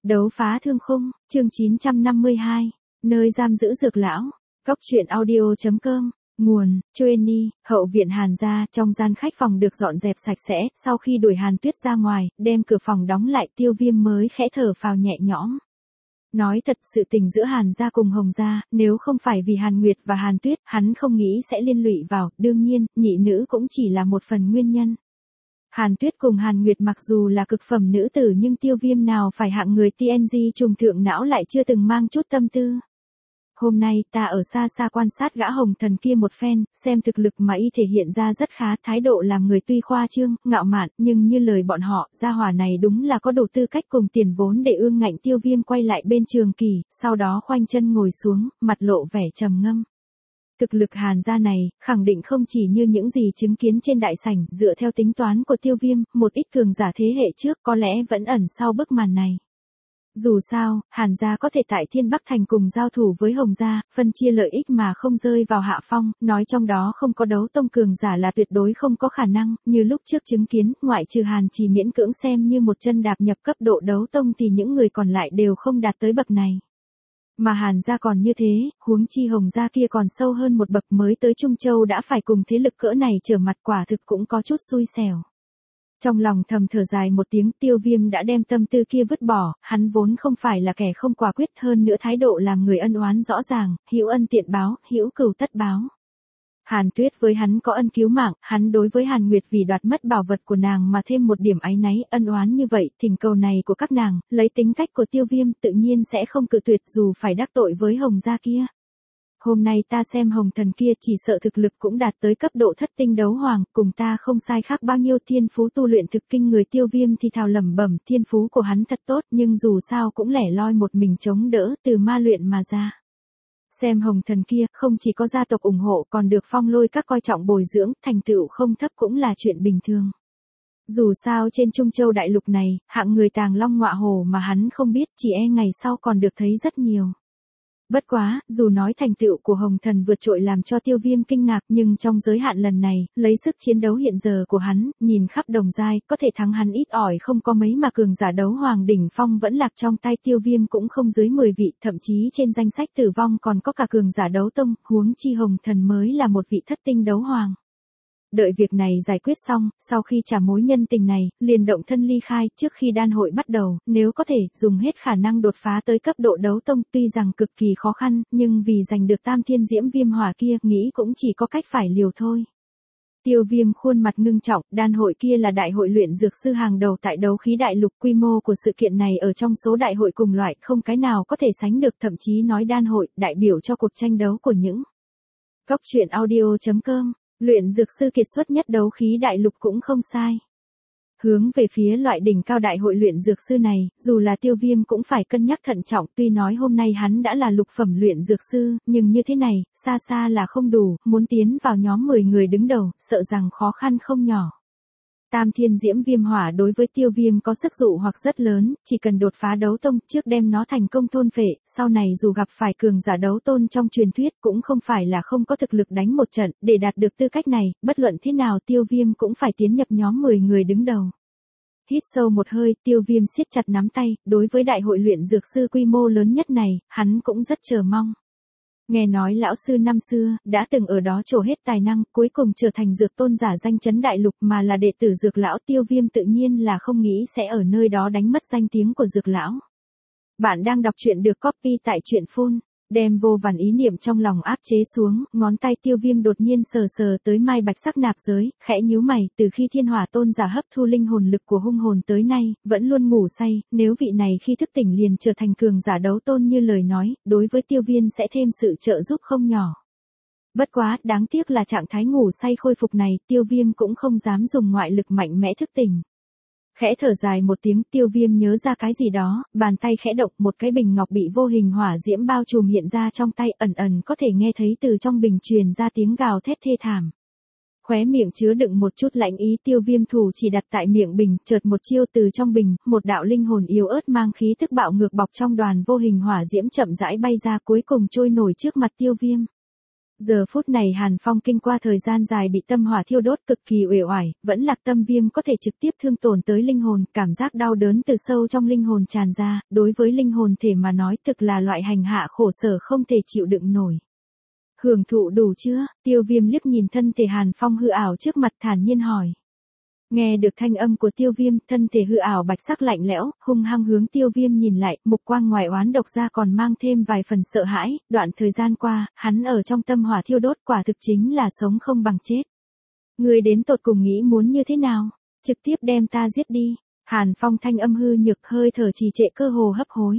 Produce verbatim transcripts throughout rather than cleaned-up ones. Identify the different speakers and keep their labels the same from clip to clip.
Speaker 1: Đấu phá thương khung, chương chín trăm năm mươi hai, nơi giam giữ dược lão, góc truyện audio.com, nguồn, Chueni, hậu viện Hàn gia, trong gian khách phòng được dọn dẹp sạch sẽ, sau khi đuổi Hàn Tuyết ra ngoài, đem cửa phòng đóng lại, Tiêu Viêm mới khẽ thở phào nhẹ nhõm. Nói thật, sự tình giữa Hàn gia cùng Hồng gia, nếu không phải vì Hàn Nguyệt và Hàn Tuyết, hắn không nghĩ sẽ liên lụy vào, đương nhiên, nhị nữ cũng chỉ là một phần nguyên nhân. Hàn Tuyết cùng Hàn Nguyệt mặc dù là cực phẩm nữ tử nhưng Tiêu Viêm nào phải hạng người tê en giê trùng thượng não lại chưa từng mang chút tâm tư. Hôm nay ta ở xa xa quan sát gã Hồng Thần kia một phen, xem thực lực mà y thể hiện ra rất khá, thái độ làm người tuy khoa trương, ngạo mạn, nhưng như lời bọn họ, gia hỏa này đúng là có đủ tư cách cùng tiền vốn để ương ngạnh. Tiêu Viêm quay lại bên Trường Kỳ, sau đó khoanh chân ngồi xuống, mặt lộ vẻ trầm ngâm. Thực lực Hàn gia này, khẳng định không chỉ như những gì chứng kiến trên đại sảnh, dựa theo tính toán của Tiêu Viêm, một ít cường giả thế hệ trước có lẽ vẫn ẩn sau bức màn này. Dù sao, Hàn gia có thể tại Thiên Bắc Thành cùng giao thủ với Hồng gia, phân chia lợi ích mà không rơi vào hạ phong, nói trong đó không có đấu tông cường giả là tuyệt đối không có khả năng, như lúc trước chứng kiến, ngoại trừ Hàn Chỉ miễn cưỡng xem như một chân đạp nhập cấp độ đấu tông thì những người còn lại đều không đạt tới bậc này. Mà Hàn gia còn như thế, huống chi Hồng gia kia còn sâu hơn một bậc, mới tới Trung Châu đã phải cùng thế lực cỡ này trở mặt, quả thực cũng có chút xui xẻo. Trong lòng thầm thở dài một tiếng, Tiêu Viêm đã đem tâm tư kia vứt bỏ, hắn vốn không phải là kẻ không quả quyết, hơn nữa thái độ làm người ân oán rõ ràng, hữu ân tiện báo, hữu cừu tất báo. Hàn Tuyết với hắn có ân cứu mạng, hắn đối với Hàn Nguyệt vì đoạt mất bảo vật của nàng mà thêm một điểm áy náy, ân oán như vậy, thỉnh cầu này của các nàng, lấy tính cách của Tiêu Viêm tự nhiên sẽ không cự tuyệt dù phải đắc tội với Hồng gia kia. Hôm nay ta xem Hồng Thần kia chỉ sợ thực lực cũng đạt tới cấp độ thất tinh đấu hoàng, cùng ta không sai khác bao nhiêu, thiên phú tu luyện thực kinh người. Tiêu Viêm thì thào lẩm bẩm, thiên phú của hắn thật tốt nhưng dù sao cũng lẻ loi một mình chống đỡ, từ ma luyện mà ra. Xem Hồng Thần kia, không chỉ có gia tộc ủng hộ còn được Phong Lôi các coi trọng bồi dưỡng, thành tựu không thấp cũng là chuyện bình thường. Dù sao trên Trung Châu đại lục này, hạng người tàng long ngọa hổ mà hắn không biết, chỉ e ngày sau còn được thấy rất nhiều. Bất quá, dù nói thành tựu của Hồng Thần vượt trội làm cho Tiêu Viêm kinh ngạc, nhưng trong giới hạn lần này, lấy sức chiến đấu hiện giờ của hắn, nhìn khắp đồng giai, có thể thắng hắn ít ỏi không có mấy, mà cường giả đấu hoàng đỉnh phong vẫn lạc trong tay Tiêu Viêm cũng không dưới mười vị, thậm chí trên danh sách tử vong còn có cả cường giả đấu tông, huống chi Hồng Thần mới là một vị thất tinh đấu hoàng. Đợi việc này giải quyết xong, sau khi trả mối nhân tình này, liền động thân ly khai, trước khi đan hội bắt đầu, nếu có thể, dùng hết khả năng đột phá tới cấp độ đấu tông, tuy rằng cực kỳ khó khăn, nhưng vì giành được tam thiên diễm viêm hỏa kia, nghĩ cũng chỉ có cách phải liều thôi. Tiêu Viêm khuôn mặt ngưng trọng, đan hội kia là đại hội luyện dược sư hàng đầu tại đấu khí đại lục, quy mô của sự kiện này ở trong số đại hội cùng loại, không cái nào có thể sánh được, thậm chí nói đan hội, đại biểu cho cuộc tranh đấu của những góc truyện audio.com. Luyện dược sư kiệt xuất nhất đấu khí đại lục cũng không sai. Hướng về phía loại đỉnh cao đại hội luyện dược sư này, dù là Tiêu Viêm cũng phải cân nhắc thận trọng, tuy nói hôm nay hắn đã là lục phẩm luyện dược sư, nhưng như thế này, xa xa là không đủ, muốn tiến vào nhóm mười người đứng đầu, sợ rằng khó khăn không nhỏ. Tam thiên diễm viêm hỏa đối với Tiêu Viêm có sức dụ hoặc rất lớn, chỉ cần đột phá đấu tông trước đem nó thành công thôn phệ, sau này dù gặp phải cường giả đấu tôn trong truyền thuyết cũng không phải là không có thực lực đánh một trận, để đạt được tư cách này, bất luận thế nào Tiêu Viêm cũng phải tiến nhập nhóm mười người đứng đầu. Hít sâu một hơi, Tiêu Viêm siết chặt nắm tay, đối với đại hội luyện dược sư quy mô lớn nhất này, hắn cũng rất chờ mong. Nghe nói lão sư năm xưa, đã từng ở đó trổ hết tài năng, cuối cùng trở thành dược tôn giả danh chấn đại lục, mà là đệ tử dược lão. Tiêu Viêm tự nhiên là không nghĩ sẽ ở nơi đó đánh mất danh tiếng của dược lão. Bạn đang đọc truyện được copy tại truyện phone, đem vô vàn ý niệm trong lòng áp chế xuống, ngón tay Tiêu Viêm đột nhiên sờ sờ tới mai bạch sắc nạp giới, khẽ nhíu mày, từ khi thiên hỏa tôn giả hấp thu linh hồn lực của hung hồn tới nay, vẫn luôn ngủ say, nếu vị này khi thức tỉnh liền trở thành cường giả đấu tôn như lời nói, đối với Tiêu Viêm sẽ thêm sự trợ giúp không nhỏ. Bất quá, đáng tiếc là trạng thái ngủ say khôi phục này, Tiêu Viêm cũng không dám dùng ngoại lực mạnh mẽ thức tỉnh. Khẽ thở dài một tiếng, Tiêu Viêm nhớ ra cái gì đó, bàn tay khẽ động, một cái bình ngọc bị vô hình hỏa diễm bao trùm hiện ra trong tay, ẩn ẩn có thể nghe thấy từ trong bình truyền ra tiếng gào thét thê thảm. Khóe miệng chứa đựng một chút lạnh ý, Tiêu Viêm thủ chỉ đặt tại miệng bình, chợt một chiêu từ trong bình, một đạo linh hồn yếu ớt mang khí thức bạo ngược bọc trong đoàn vô hình hỏa diễm chậm rãi bay ra, cuối cùng trôi nổi trước mặt Tiêu Viêm. Giờ phút này Hàn Phong kinh qua thời gian dài bị tâm hỏa thiêu đốt cực kỳ uể oải, vẫn lạc tâm viêm có thể trực tiếp thương tổn tới linh hồn, cảm giác đau đớn từ sâu trong linh hồn tràn ra, đối với linh hồn thể mà nói thực là loại hành hạ khổ sở không thể chịu đựng nổi. Hưởng thụ đủ chưa? Tiêu Viêm liếc nhìn thân thể Hàn Phong hư ảo trước mặt thản nhiên hỏi. Nghe được thanh âm của Tiêu Viêm, thân thể hư ảo bạch sắc lạnh lẽo, hung hăng hướng Tiêu Viêm nhìn lại, mục quang ngoài oán độc ra còn mang thêm vài phần sợ hãi, đoạn thời gian qua, hắn ở trong tâm hỏa thiêu đốt quả thực chính là sống không bằng chết. Ngươi đến tột cùng nghĩ muốn như thế nào? Trực tiếp đem ta giết đi. Hàn Phong thanh âm hư nhược hơi thở trì trệ cơ hồ hấp hối.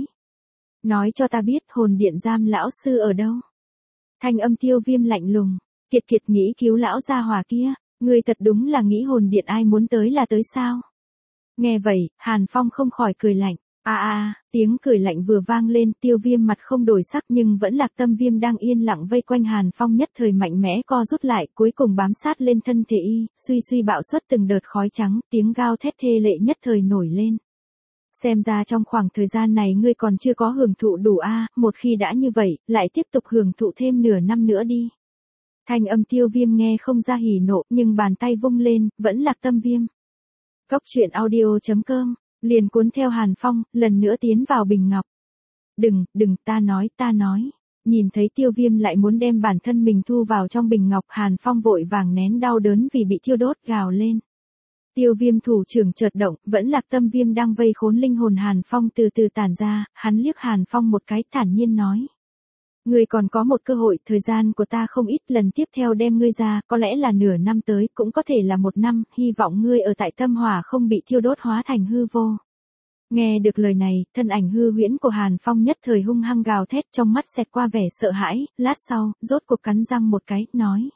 Speaker 1: Nói cho ta biết hồn điện giam lão sư ở đâu? Thanh âm Tiêu Viêm lạnh lùng, kiệt kiệt nghĩ cứu lão gia hỏa kia. Ngươi thật đúng là nghĩ hồn điện ai muốn tới là tới sao? Nghe vậy, Hàn Phong không khỏi cười lạnh. A a, tiếng cười lạnh vừa vang lên, Tiêu Viêm mặt không đổi sắc nhưng vẫn lạc tâm viêm đang yên lặng vây quanh Hàn Phong nhất thời mạnh mẽ co rút lại, cuối cùng bám sát lên thân thể y, suy suy bạo xuất từng đợt khói trắng, tiếng gào thét thê lệ nhất thời nổi lên. Xem ra trong khoảng thời gian này ngươi còn chưa có hưởng thụ đủ a, một khi đã như vậy, lại tiếp tục hưởng thụ thêm nửa năm nữa đi. Thanh âm Tiêu Viêm nghe không ra hỉ nộ, nhưng bàn tay vung lên, vẫn lạc tâm viêm. Cốc truyện audio chấm com, liền cuốn theo Hàn Phong, lần nữa tiến vào bình ngọc. Đừng, đừng, ta nói, ta nói. Nhìn thấy Tiêu Viêm lại muốn đem bản thân mình thu vào trong bình ngọc, Hàn Phong vội vàng nén đau đớn vì bị thiêu đốt gào lên. Tiêu Viêm thủ trưởng chợt động, vẫn lạc tâm viêm đang vây khốn linh hồn Hàn Phong từ từ tản ra, hắn liếc Hàn Phong một cái thản nhiên nói. Ngươi còn có một cơ hội, thời gian của ta không ít, lần tiếp theo đem ngươi ra, có lẽ là nửa năm tới, cũng có thể là một năm, hy vọng ngươi ở tại tâm hỏa không bị thiêu đốt hóa thành hư vô. Nghe được lời này, thân ảnh hư huyễn của Hàn Phong nhất thời hung hăng gào thét, trong mắt xẹt qua vẻ sợ hãi, lát sau, rốt cuộc cắn răng một cái, nói.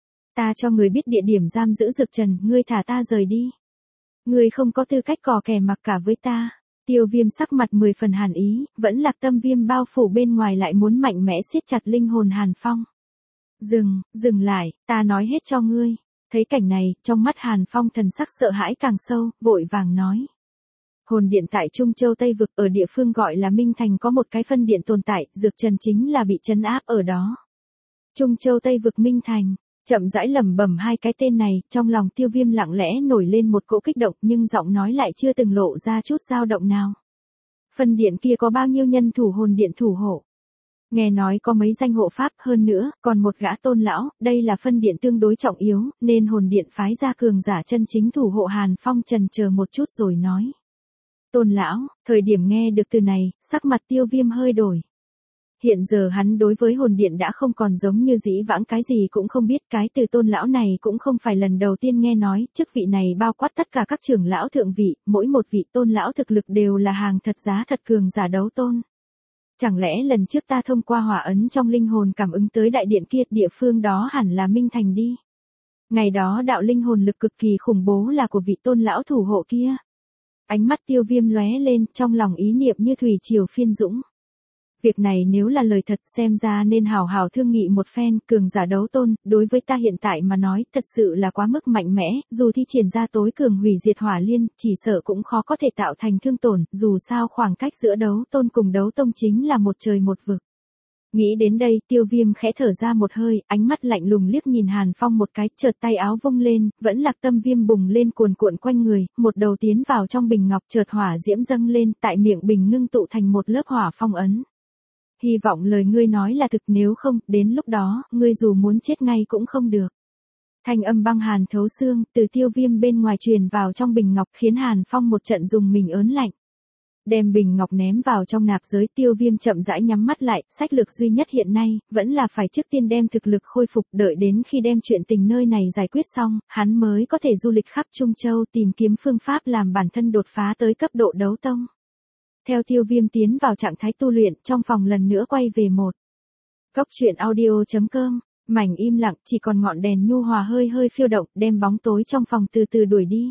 Speaker 1: Ta cho người biết địa điểm giam giữ Dược Trần, ngươi thả ta rời đi. Ngươi không có tư cách cò kè mặc cả với ta. Tiêu Viêm sắc mặt mười phần hàn ý, vẫn lạc tâm viêm bao phủ bên ngoài lại muốn mạnh mẽ siết chặt linh hồn Hàn Phong. Dừng, dừng lại, ta nói hết cho ngươi. Thấy cảnh này, trong mắt Hàn Phong thần sắc sợ hãi càng sâu, vội vàng nói. Hồn điện tại Trung Châu Tây Vực ở địa phương gọi là Minh Thành có một cái phân điện tồn tại, Dược Trần chính là bị trấn áp ở đó. Trung Châu Tây Vực Minh Thành. Chậm rãi lẩm bẩm hai cái tên này, trong lòng Tiêu Viêm lặng lẽ nổi lên một cỗ kích động nhưng giọng nói lại chưa từng lộ ra chút dao động nào. Phân điện kia có bao nhiêu nhân thủ hồn điện thủ hộ? Nghe nói có mấy danh hộ pháp, hơn nữa, còn một gã tôn lão, đây là phân điện tương đối trọng yếu, nên hồn điện phái ra cường giả chân chính thủ hộ. Hàn Phong trần chờ một chút rồi nói. Tôn lão, thời điểm nghe được từ này, sắc mặt Tiêu Viêm hơi đổi. Hiện giờ hắn đối với hồn điện đã không còn giống như dĩ vãng, cái gì cũng không biết, cái từ tôn lão này cũng không phải lần đầu tiên nghe nói, chức vị này bao quát tất cả các trưởng lão thượng vị, mỗi một vị tôn lão thực lực đều là hàng thật giá thật cường giả đấu tôn. Chẳng lẽ lần trước ta thông qua hỏa ấn trong linh hồn cảm ứng tới đại điện kia, địa phương đó hẳn là Minh Thành đi. Ngày đó đạo linh hồn lực cực kỳ khủng bố là của vị tôn lão thủ hộ kia. Ánh mắt Tiêu Viêm lóe lên, trong lòng ý niệm như thủy triều phiên dũng. Việc này nếu là lời thật, xem ra nên hào hào thương nghị một phen. Cường giả đấu tôn, đối với ta hiện tại mà nói, thật sự là quá mức mạnh mẽ, dù thi triển ra tối cường hủy diệt hỏa liên, chỉ sợ cũng khó có thể tạo thành thương tổn, dù sao khoảng cách giữa đấu tôn cùng đấu tông chính là một trời một vực. Nghĩ đến đây, Tiêu Viêm khẽ thở ra một hơi, ánh mắt lạnh lùng liếc nhìn Hàn Phong một cái, chợt tay áo vung lên, vẫn lạc tâm viêm bùng lên cuồn cuộn quanh người, một đầu tiến vào trong bình ngọc, chợt hỏa diễm dâng lên, tại miệng bình ngưng tụ thành một lớp hỏa phong ấn. Hy vọng lời ngươi nói là thực, nếu không, đến lúc đó, ngươi dù muốn chết ngay cũng không được. Thanh âm băng hàn thấu xương, từ Tiêu Viêm bên ngoài truyền vào trong bình ngọc, khiến Hàn Phong một trận dùng mình ớn lạnh. Đem bình ngọc ném vào trong nạp giới, Tiêu Viêm chậm rãi nhắm mắt lại, sách lược duy nhất hiện nay, vẫn là phải trước tiên đem thực lực khôi phục, đợi đến khi đem chuyện tình nơi này giải quyết xong, hắn mới có thể du lịch khắp Trung Châu tìm kiếm phương pháp làm bản thân đột phá tới cấp độ đấu tông. Theo Tiêu Viêm tiến vào trạng thái tu luyện, trong phòng lần nữa quay về một. Cốc truyện audio chấm com, mảnh im lặng, chỉ còn ngọn đèn nhu hòa hơi hơi phiêu động, đem bóng tối trong phòng từ từ đuổi đi.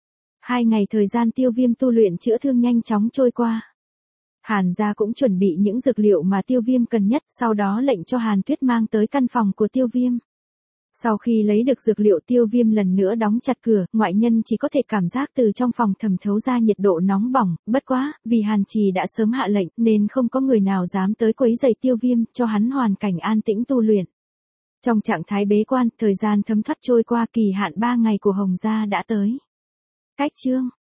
Speaker 1: Hai ngày thời gian Tiêu Viêm tu luyện chữa thương nhanh chóng trôi qua. Hàn gia cũng chuẩn bị những dược liệu mà Tiêu Viêm cần nhất, sau đó lệnh cho Hàn Tuyết mang tới căn phòng của Tiêu Viêm. Sau khi lấy được dược liệu, Tiêu Viêm lần nữa đóng chặt cửa, ngoại nhân chỉ có thể cảm giác từ trong phòng thẩm thấu ra nhiệt độ nóng bỏng, bất quá, vì Hàn Trì đã sớm hạ lệnh nên không có người nào dám tới quấy rầy Tiêu Viêm, cho hắn hoàn cảnh an tĩnh tu luyện. Trong trạng thái bế quan, thời gian thấm thoát trôi qua, kỳ hạn ba ngày của Hồng Gia đã tới. Cách chương